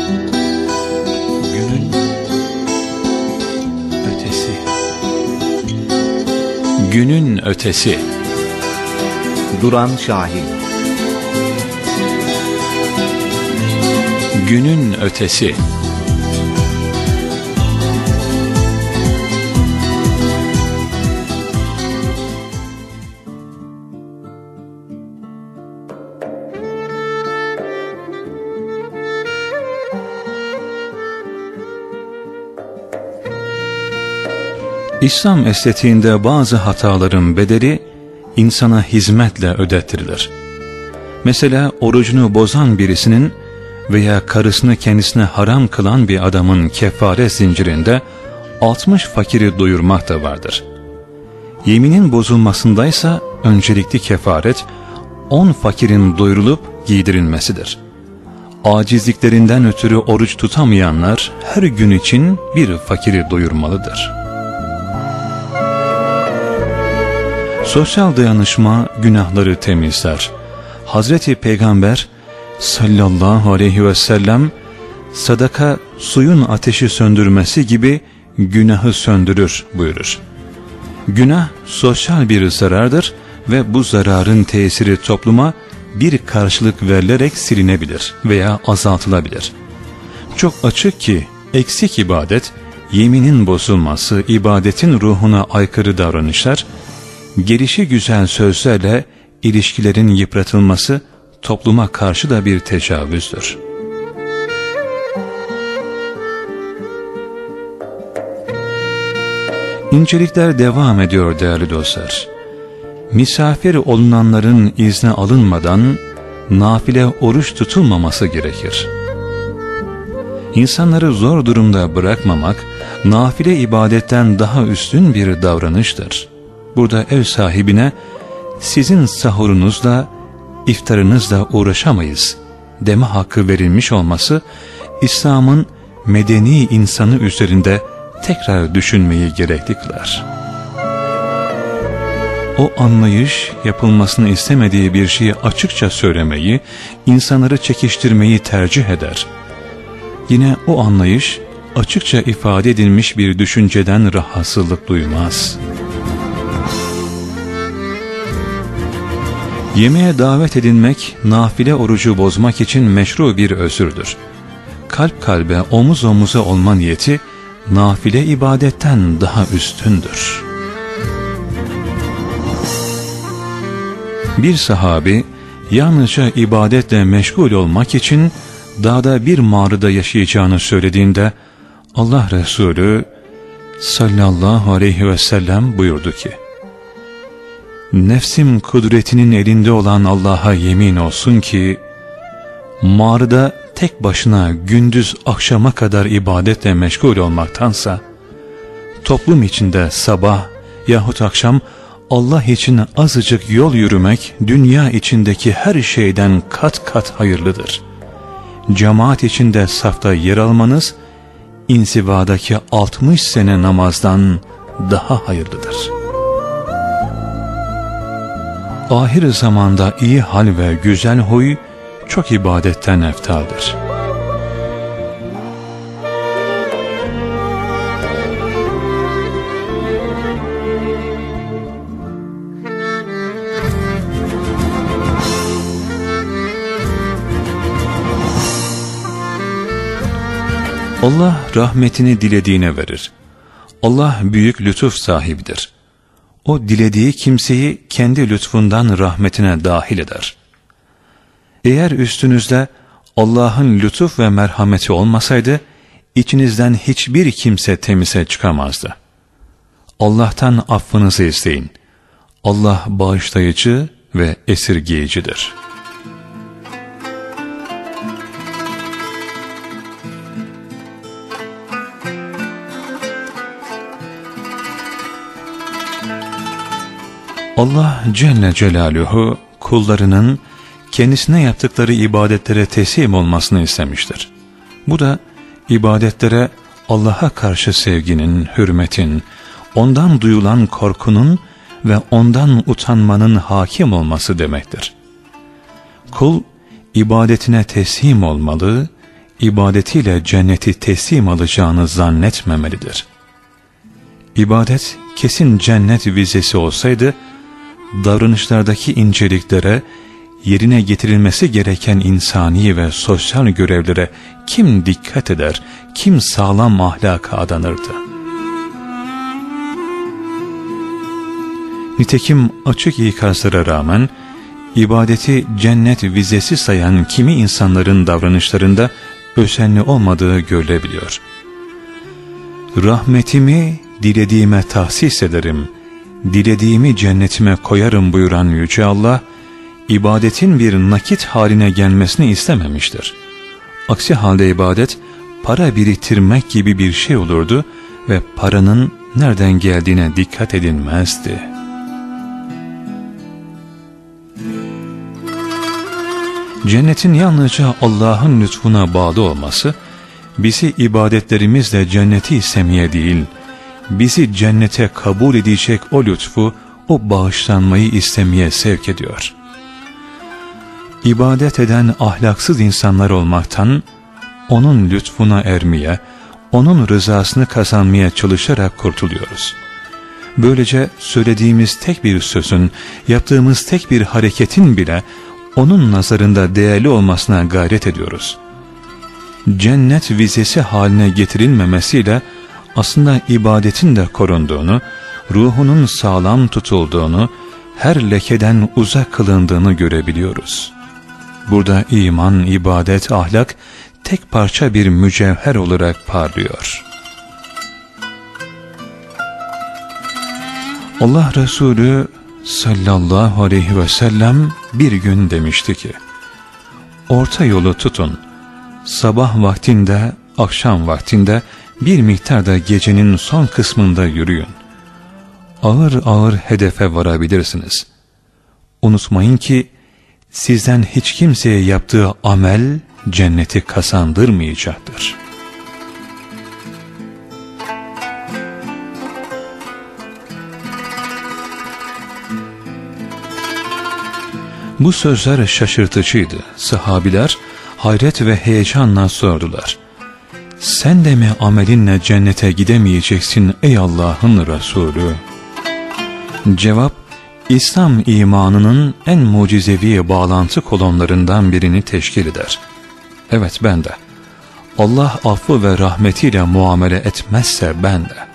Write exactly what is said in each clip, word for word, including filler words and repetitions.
Günün ötesi. Günün ötesi. Duran Şahin. Günün ötesi. İslam estetiğinde bazı hataların bedeli insana hizmetle ödettirilir. Mesela orucunu bozan birisinin veya karısını kendisine haram kılan bir adamın kefaret zincirinde altmış fakiri doyurmak da vardır. Yeminin bozulmasındaysa öncelikli kefaret on fakirin doyurulup giydirilmesidir. Acizliklerinden ötürü oruç tutamayanlar her gün için bir fakiri doyurmalıdır. Sosyal dayanışma günahları temizler. Hazreti Peygamber sallallahu aleyhi ve sellem sadaka suyun ateşi söndürmesi gibi günahı söndürür buyurur. Günah sosyal bir zarardır ve bu zararın tesiri topluma bir karşılık verilerek silinebilir veya azaltılabilir. Çok açık ki eksik ibadet, yeminin bozulması, ibadetin ruhuna aykırı davranışlar, gelişigüzel sözlerle ilişkilerin yıpratılması topluma karşı da bir tecavüzdür. İncelikler devam ediyor değerli dostlar. Misafir olunanların izni alınmadan nafile oruç tutulmaması gerekir. İnsanları zor durumda bırakmamak, nafile ibadetten daha üstün bir davranıştır. Burada ev sahibine sizin sahurunuzla, iftarınızla uğraşamayız deme hakkı verilmiş olması, İslam'ın medeni insanı üzerinde tekrar düşünmeyi gerekli kılar. O anlayış, yapılmasını istemediği bir şeyi açıkça söylemeyi, insanları çekiştirmeyi tercih eder. Yine o anlayış, açıkça ifade edilmiş bir düşünceden rahatsızlık duymaz. Yemeğe davet edilmek, nafile orucu bozmak için meşru bir özürdür. Kalp kalbe, omuz omuza olma niyeti, nafile ibadetten daha üstündür. Bir sahabi, yalnızca ibadetle meşgul olmak için dağda bir mağarada yaşayacağını söylediğinde, Allah Resulü sallallahu aleyhi ve sellem buyurdu ki, nefsim kudretinin elinde olan Allah'a yemin olsun ki, mağarada tek başına gündüz akşama kadar ibadetle meşgul olmaktansa, toplum içinde sabah yahut akşam Allah için azıcık yol yürümek, dünya içindeki her şeyden kat kat hayırlıdır. Cemaat içinde safta yer almanız, insivadaki altmış sene namazdan daha hayırlıdır. Ahir zamanda iyi hal ve güzel huy, çok ibadetten eftaldır. Allah rahmetini dilediğine verir. Allah büyük lütuf sahibidir. O dilediği kimseyi kendi lütfundan rahmetine dahil eder. Eğer üstünüzde Allah'ın lütuf ve merhameti olmasaydı, içinizden hiçbir kimse temize çıkamazdı. Allah'tan affınızı isteyin. Allah bağışlayıcı ve esirgeyicidir. Allah Celle Celaluhu kullarının kendisine yaptıkları ibadetlere teslim olmasını istemiştir. Bu da ibadetlere Allah'a karşı sevginin, hürmetin, ondan duyulan korkunun ve ondan utanmanın hakim olması demektir. Kul ibadetine teslim olmalı, ibadetiyle cenneti teslim alacağını zannetmemelidir. İbadet kesin cennet vizesi olsaydı, davranışlardaki inceliklere, yerine getirilmesi gereken insani ve sosyal görevlere kim dikkat eder, kim sağlam ahlaka adanırdı? Nitekim açık ikazlara rağmen, ibadeti cennet vizesi sayan kimi insanların davranışlarında özenli olmadığı görülebiliyor. Rahmetimi dilediğime tahsis ederim, dilediğimi cennetime koyarım buyuran Yüce Allah, ibadetin bir nakit haline gelmesini istememiştir. Aksi halde ibadet, para biriktirmek gibi bir şey olurdu ve paranın nereden geldiğine dikkat edilmezdi. Cennetin yalnızca Allah'ın lütfuna bağlı olması, bizi ibadetlerimizle cenneti istemeye değil, bizi cennete kabul edecek o lütfu, o bağışlanmayı istemeye sevk ediyor. İbadet eden ahlaksız insanlar olmaktan, onun lütfuna ermeye, onun rızasını kazanmaya çalışarak kurtuluyoruz. Böylece söylediğimiz tek bir sözün, yaptığımız tek bir hareketin bile, onun nazarında değerli olmasına gayret ediyoruz. Cennet vizesi haline getirilmemesiyle aslında ibadetin de korunduğunu, ruhunun sağlam tutulduğunu, her lekeden uzak kılındığını görebiliyoruz. Burada iman, ibadet, ahlak tek parça bir mücevher olarak parlıyor. Allah Resulü sallallahu aleyhi ve sellem bir gün demişti ki, orta yolu tutun, sabah vaktinde, akşam vaktinde bir miktar da gecenin son kısmında yürüyün. Ağır ağır hedefe varabilirsiniz. Unutmayın ki, sizden hiç kimseye yaptığı amel cenneti kazandırmayacaktır. Bu sözler şaşırtıcıydı. Sahabiler hayret ve heyecanla sordular. Sen de mi amelinle cennete gidemeyeceksin ey Allah'ın Resulü? Cevap, İslam imanının en mucizevi bağlantı kolonlarından birini teşkil eder. Evet, ben de. Allah affı ve rahmetiyle muamele etmezse ben de.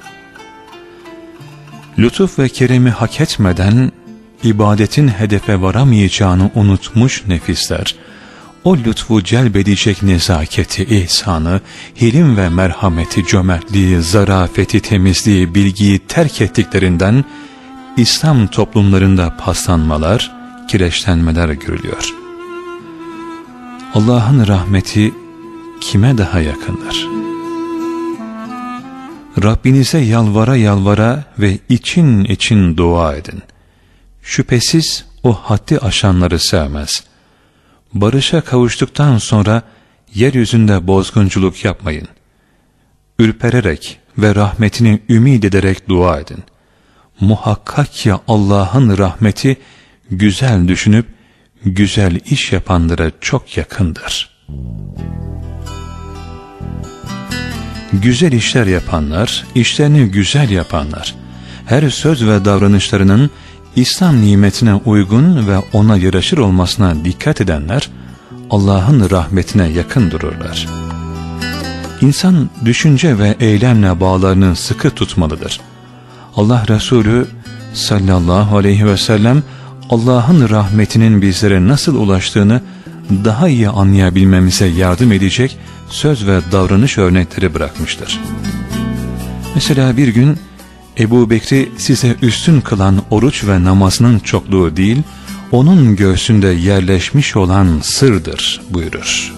Lütuf ve keremi hak etmeden ibadetin hedefe varamayacağını unutmuş nefisler, o lütfu celbedecek nezaketi, ihsanı, hilim ve merhameti, cömertliği, zarafeti, temizliği, bilgiyi terk ettiklerinden İslam toplumlarında paslanmalar, kireçlenmeler görülüyor. Allah'ın rahmeti kime daha yakındır? Rabbinize yalvara yalvara ve için için dua edin. Şüphesiz o haddi aşanları sevmez. Barışa kavuştuktan sonra yeryüzünde bozgunculuk yapmayın. Ürpererek ve rahmetini ümid ederek dua edin. Muhakkak ki Allah'ın rahmeti güzel düşünüp güzel iş yapanlara çok yakındır. Güzel işler yapanlar, işlerini güzel yapanlar, her söz ve davranışlarının İslam nimetine uygun ve ona yaraşır olmasına dikkat edenler, Allah'ın rahmetine yakın dururlar. İnsan düşünce ve eylemle bağlarını sıkı tutmalıdır. Allah Resulü sallallahu aleyhi ve sellem, Allah'ın rahmetinin bizlere nasıl ulaştığını daha iyi anlayabilmemize yardım edecek söz ve davranış örnekleri bırakmıştır. Mesela bir gün, Ebu Bekri size üstün kılan oruç ve namazının çokluğu değil, onun göğsünde yerleşmiş olan sırdır buyurur.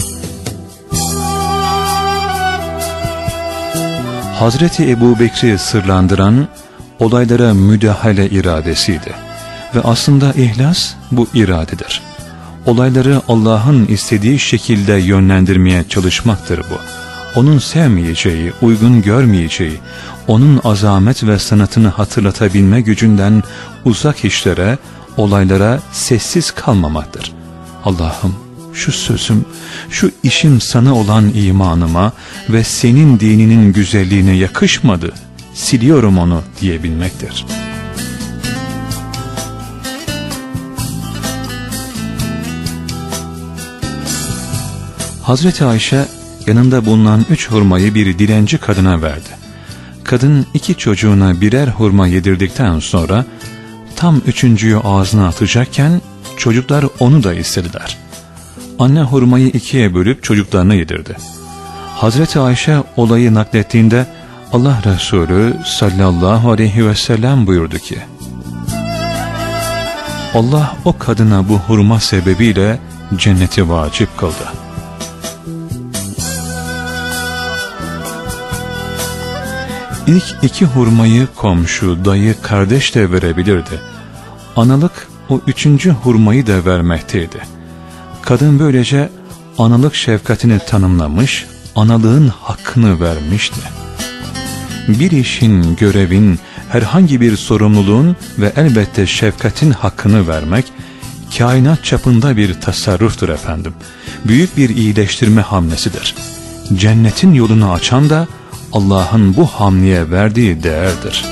Hazreti Ebu Bekri sırlandıran olaylara müdahale iradesiydi. Ve aslında ihlas bu iradedir. Olayları Allah'ın istediği şekilde yönlendirmeye çalışmaktır bu. Onun sevmeyeceği, uygun görmeyeceği, onun azamet ve sanatını hatırlatabilme gücünden uzak işlere, olaylara sessiz kalmamaktır. Allah'ım şu sözüm, şu işim sana olan imanıma ve senin dininin güzelliğine yakışmadı, siliyorum onu diyebilmektir. Hazreti Ayşe yanında bulunan üç hurmayı bir dilenci kadına verdi. Kadın iki çocuğuna birer hurma yedirdikten sonra tam üçüncüyü ağzına atacakken çocuklar onu da istediler. Anne hurmayı ikiye bölüp çocuklarına yedirdi. Hazreti Ayşe olayı naklettiğinde Allah Resulü sallallahu aleyhi ve sellem buyurdu ki, Allah o kadına bu hurma sebebiyle cenneti vacip kıldı. İlk iki hurmayı komşu, dayı, kardeş de verebilirdi. Analık o üçüncü hurmayı da vermekteydi. Kadın böylece analık şefkatini tanımlamış, analığın hakkını vermişti. Bir işin, görevin, herhangi bir sorumluluğun ve elbette şefkatin hakkını vermek, kainat çapında bir tasarruftur efendim. Büyük bir iyileştirme hamlesidir. Cennetin yolunu açan da Allah'ın bu hamleye verdiği değerdir.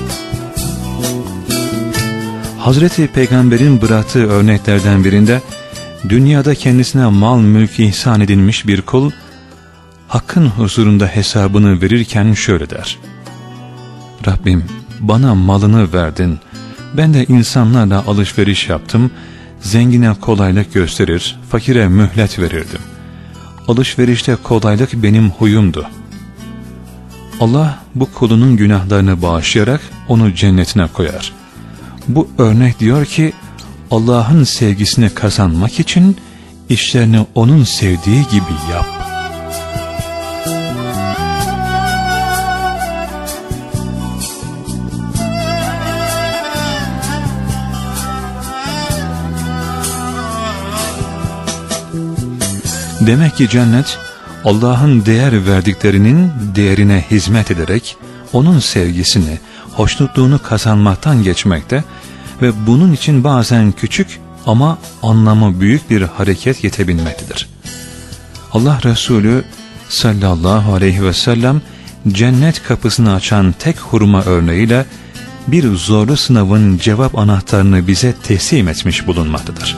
Hazreti Peygamber'in bıraktığı örneklerden birinde, dünyada kendisine mal mülk ihsan edilmiş bir kul, Hakk'ın huzurunda hesabını verirken şöyle der: Rabbim, bana malını verdin, ben de insanlarla alışveriş yaptım, zengine kolaylık gösterir, fakire mühlet verirdim. Alışverişte kolaylık benim huyumdu. Allah bu kulunun günahlarını bağışlayarak onu cennetine koyar. Bu örnek diyor ki, Allah'ın sevgisini kazanmak için işlerini onun sevdiği gibi yap. Demek ki cennet, Allah'ın değer verdiklerinin değerine hizmet ederek onun sevgisini, hoşnutluğunu kazanmaktan geçmekte ve bunun için bazen küçük ama anlamı büyük bir hareket yetebilmektedir. Allah Resulü sallallahu aleyhi ve sellem cennet kapısını açan tek hurma örneğiyle bir zorlu sınavın cevap anahtarını bize teslim etmiş bulunmaktadır.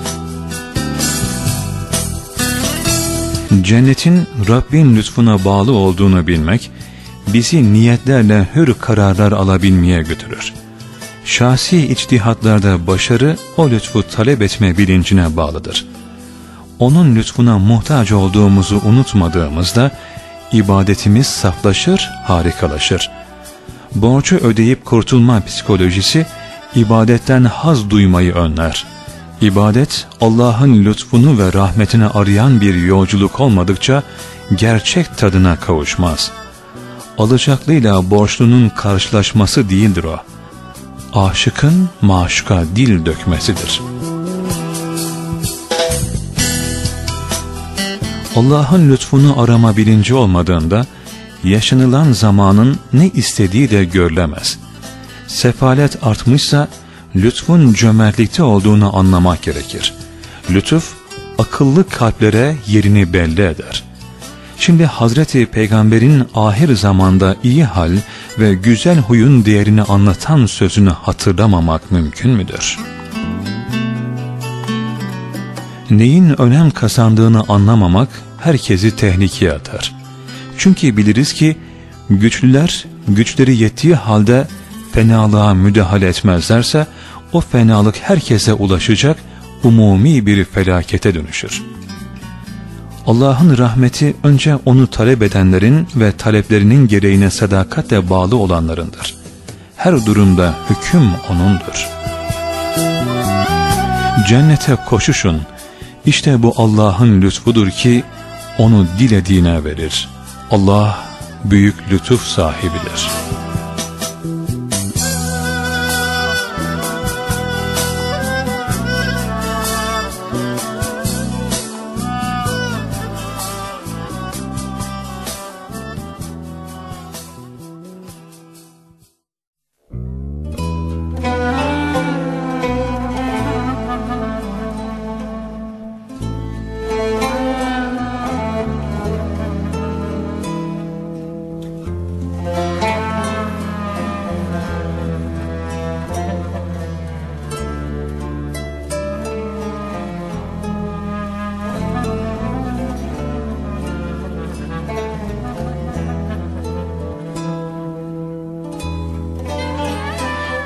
Cennetin Rabbin lütfuna bağlı olduğunu bilmek, bizi niyetlerle hür kararlar alabilmeye götürür. Şahsi içtihatlarda başarı, o lütfu talep etme bilincine bağlıdır. Onun lütfuna muhtaç olduğumuzu unutmadığımızda, ibadetimiz saflaşır, harikalaşır. Borcu ödeyip kurtulma psikolojisi, ibadetten haz duymayı önler. İbadet, Allah'ın lütfunu ve rahmetini arayan bir yolculuk olmadıkça gerçek tadına kavuşmaz. Alacaklıyla borçlunun karşılaşması değildir o. Aşıkın maşuka dil dökmesidir. Allah'ın lütfunu arama bilinci olmadığında, yaşanılan zamanın ne istediği de görülemez. Sefalet artmışsa, lütfun cömertlikte olduğunu anlamak gerekir. Lütuf, akıllı kalplere yerini belli eder. Şimdi Hazreti Peygamber'in ahir zamanda iyi hal ve güzel huyun değerini anlatan sözünü hatırlamamak mümkün müdür? Neyin önem kazandığını anlamamak herkesi tehlikeye atar. Çünkü biliriz ki güçlüler güçleri yettiği halde fenalığa müdahale etmezlerse o fenalık herkese ulaşacak, umumi bir felakete dönüşür. Allah'ın rahmeti önce onu talep edenlerin ve taleplerinin gereğine sadakatle bağlı olanlarındır. Her durumda hüküm O'nundur. Cennete koşuşun, işte bu Allah'ın lütfudur ki onu dilediğine verir. Allah büyük lütuf sahibidir.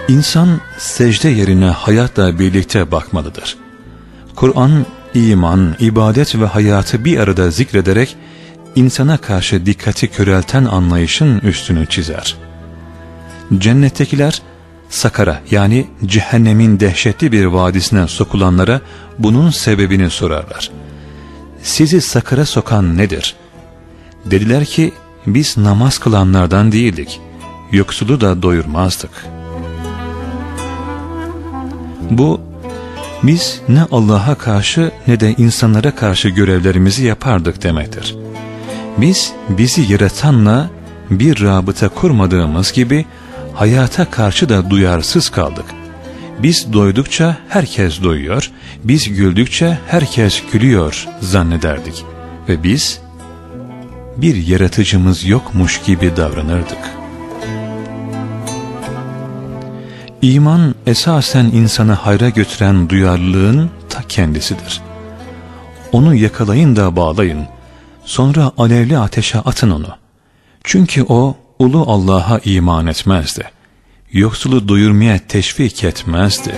İnsan secde yerine hayatla birlikte bakmalıdır. Kur'an, iman, ibadet ve hayatı bir arada zikrederek insana karşı dikkati körelten anlayışın üstünü çizer. Cennettekiler sakara yani cehennemin dehşetli bir vadisine sokulanlara bunun sebebini sorarlar. Sizi sakara sokan nedir? Dediler ki biz namaz kılanlardan değildik, yoksulu da doyurmazdık. Bu biz ne Allah'a karşı ne de insanlara karşı görevlerimizi yapardık demektir. Biz bizi yaratanla bir rabıta kurmadığımız gibi hayata karşı da duyarsız kaldık. Biz doydukça herkes doyuyor, biz güldükçe herkes gülüyor zannederdik ve biz bir yaratıcımız yokmuş gibi davranırdık. İman esasen insanı hayra götüren duyarlılığın ta kendisidir. Onu yakalayın da bağlayın, sonra alevli ateşe atın onu. Çünkü o ulu Allah'a iman etmezdi. Yoksulu doyurmaya teşvik etmezdi.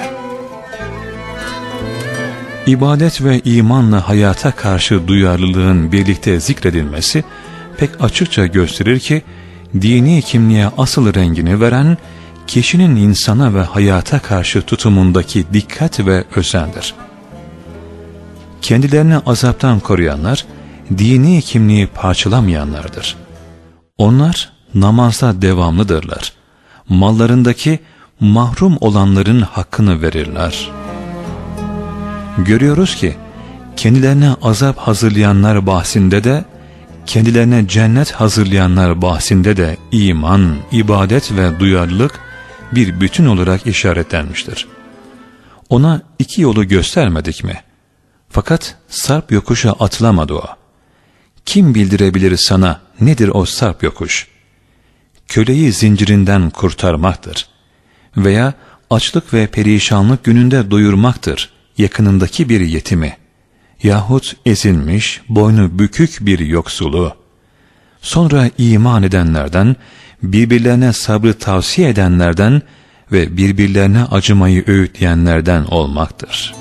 İbadet ve imanla hayata karşı duyarlılığın birlikte zikredilmesi pek açıkça gösterir ki dini kimliğe asıl rengini veren kişinin insana ve hayata karşı tutumundaki dikkat ve özendir. Kendilerini azaptan koruyanlar dini kimliği parçalamayanlardır. Onlar namazda devamlıdırlar. Mallarındaki mahrum olanların hakkını verirler. Görüyoruz ki kendilerine azap hazırlayanlar bahsinde de, kendilerine cennet hazırlayanlar bahsinde de iman, ibadet ve duyarlılık bir bütün olarak işaretlenmiştir. Ona iki yolu göstermedik mi? Fakat sarp yokuşa atılamadı o. Kim bildirebilir sana nedir o sarp yokuş? Köleyi zincirinden kurtarmaktır. Veya açlık ve perişanlık gününde doyurmaktır yakınındaki bir yetimi. Yahut ezilmiş, boynu bükük bir yoksulu. Sonra iman edenlerden, birbirlerine sabrı tavsiye edenlerden ve birbirlerine acımayı öğütleyenlerden olmaktır.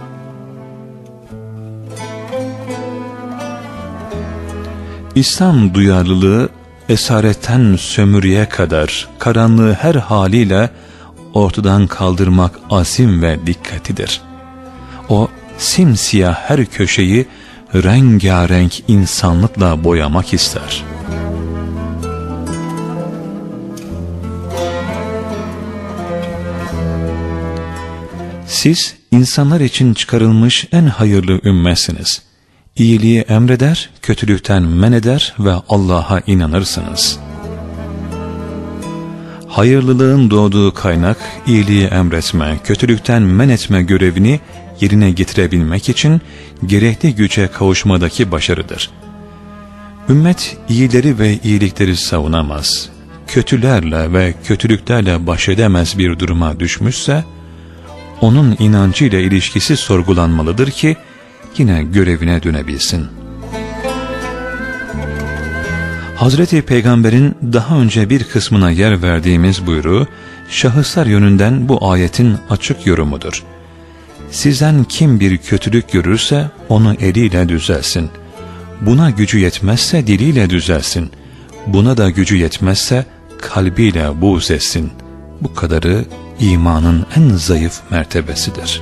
İslam duyarlılığı esaretten sömürüye kadar karanlığı her haliyle ortadan kaldırmak azim ve dikkatidir. O simsiyah her köşeyi rengarenk insanlıkla boyamak ister. Siz insanlar için çıkarılmış en hayırlı ümmetsiniz. İyiliği emreder, kötülükten men eder ve Allah'a inanırsınız. Hayırlılığın doğduğu kaynak, iyiliği emretme, kötülükten men etme görevini yerine getirebilmek için gerekli güce kavuşmadaki başarıdır. Ümmet iyileri ve iyilikleri savunamaz, kötülerle ve kötülüklerle baş edemez bir duruma düşmüşse, onun inancıyla ilişkisi sorgulanmalıdır ki, yine görevine dönebilsin. Hazreti Peygamber'in daha önce bir kısmına yer verdiğimiz buyruğu, şahıslar yönünden bu ayetin açık yorumudur. Sizden kim bir kötülük görürse onu eliyle düzelsin. Buna gücü yetmezse diliyle düzelsin. Buna da gücü yetmezse kalbiyle buğz etsin. Bu kadarı imanın en zayıf mertebesidir.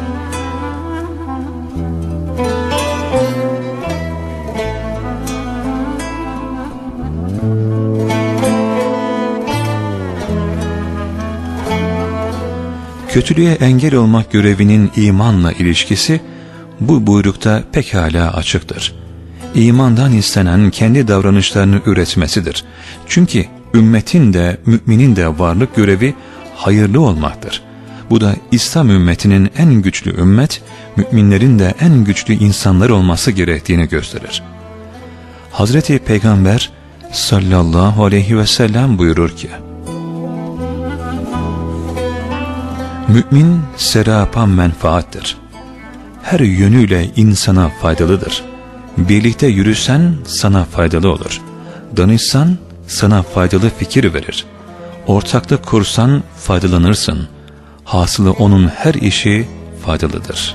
Kötülüğe engel olmak görevinin imanla ilişkisi bu buyrukta pekala açıktır. İmandan istenen kendi davranışlarını üretmesidir. Çünkü ümmetin de müminin de varlık görevi hayırlı olmaktır. Bu da İslam ümmetinin en güçlü ümmet, müminlerin de en güçlü insanlar olması gerektiğini gösterir. Hazreti Peygamber sallallahu aleyhi ve sellem buyurur ki, mümin serapan menfaattir. Her yönüyle insana faydalıdır. Birlikte yürüsen sana faydalı olur. Danışsan sana faydalı fikir verir. Ortaklık kursan faydalanırsın. Hasılı onun her işi faydalıdır.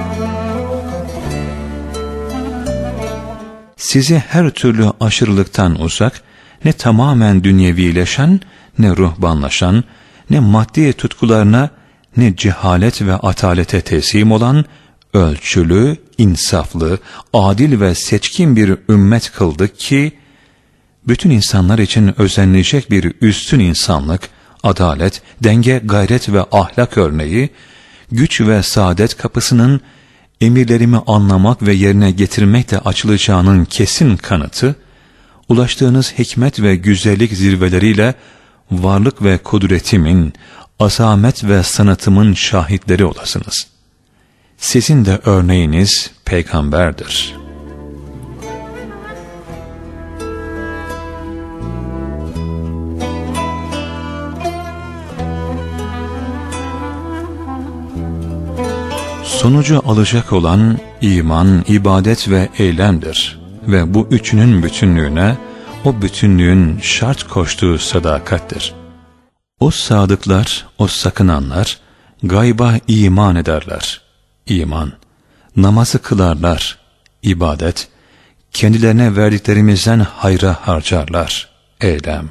Sizi her türlü aşırılıktan uzak, ne tamamen dünyevileşen, ne ruhbanlaşan, ne maddi tutkularına, ne cehalet ve atalete teslim olan, ölçülü, insaflı, adil ve seçkin bir ümmet kıldık ki, bütün insanlar için özenleyecek bir üstün insanlık, adalet, denge, gayret ve ahlak örneği, güç ve saadet kapısının emirlerimi anlamak ve yerine getirmekle açılacağının kesin kanıtı, ulaştığınız hikmet ve güzellik zirveleriyle varlık ve kudretimin, azamet ve sanatımın şahitleri olasınız. Sizin de örneğiniz peygamberdir. Sonucu alacak olan iman, ibadet ve eylemdir ve bu üçünün bütünlüğüne, o bütünlüğün şart koştuğu sadakattir. O sadıklar, o sakınanlar, gayba iman ederler. İman, namazı kılarlar. İbadet, kendilerine verdiklerimizden hayra harcarlar. Eylem.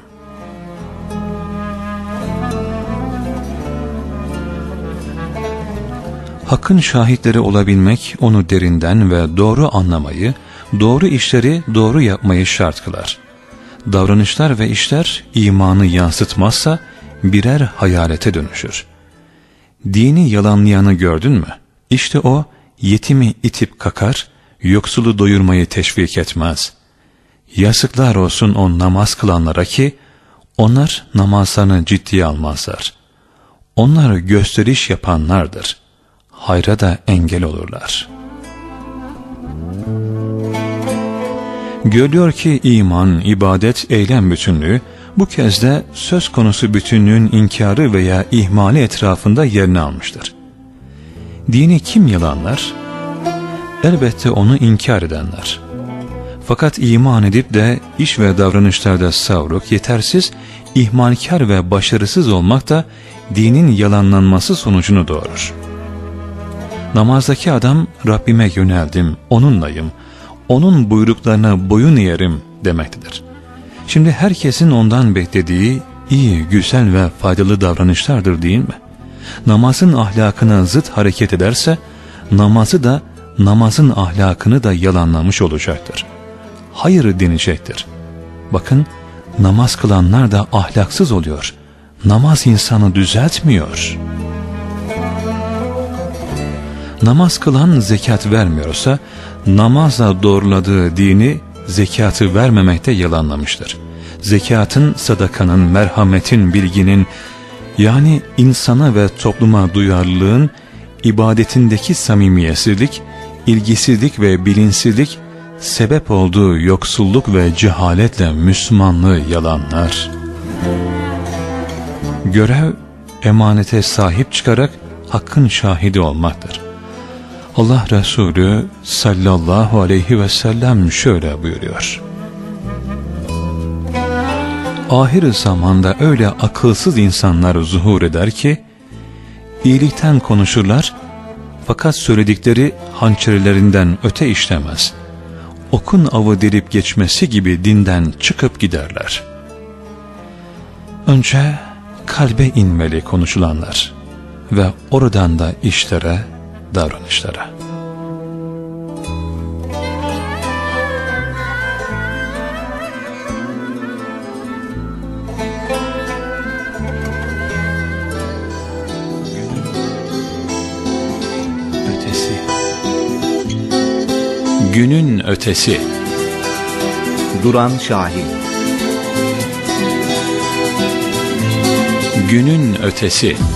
Hakkın şahitleri olabilmek, onu derinden ve doğru anlamayı, doğru işleri doğru yapmayı şart kılar. Davranışlar ve işler imanı yansıtmazsa birer hayalete dönüşür. Dini yalanlayanı gördün mü? İşte o yetimi itip kakar, yoksulu doyurmayı teşvik etmez. Yazıklar olsun o namaz kılanlara ki onlar namazlarını ciddiye almazlar. Onlar gösteriş yapanlardır. Hayra da engel olurlar. Görülüyor ki iman, ibadet, eylem bütünlüğü bu kez de söz konusu bütünlüğün inkarı veya ihmali etrafında yerini almıştır. Dini kim yalanlar? Elbette onu inkar edenler. Fakat iman edip de iş ve davranışlarda savruk, yetersiz, ihmalkar ve başarısız olmak da dinin yalanlanması sonucunu doğurur. Namazdaki adam Rabbime yöneldim, onunlayım, onun buyruklarına boyun eğerim demektedir. Şimdi herkesin ondan beklediği iyi, güzel ve faydalı davranışlardır değil mi? Namazın ahlakına zıt hareket ederse, namazı da namazın ahlakını da yalanlamış olacaktır. Hayır denecektir. Bakın, namaz kılanlar da ahlaksız oluyor. Namaz insanı düzeltmiyor. Namaz kılan zekat vermiyorsa, namazla doğruladığı dini zekatı vermemekte yalanlamıştır. Zekatın, sadakanın, merhametin, bilginin, yani insana ve topluma duyarlılığın, ibadetindeki samimiyetsizlik, ilgisizlik ve bilinçsizlik, sebep olduğu yoksulluk ve cehaletle Müslümanlığı yalanlar. Görev, emanete sahip çıkarak hakkın şahidi olmaktır. Allah Resulü sallallahu aleyhi ve sellem şöyle buyuruyor: ahir zamanda öyle akılsız insanlar zuhur eder ki, iyilikten konuşurlar, fakat söyledikleri hançerlerinden öte işlemez. Okun avı delip geçmesi gibi dinden çıkıp giderler. Önce kalbe inmeli konuşulanlar ve oradan da işlere, davranışlara. Ötesi. Günün ötesi. Duran Şahin. Günün ötesi.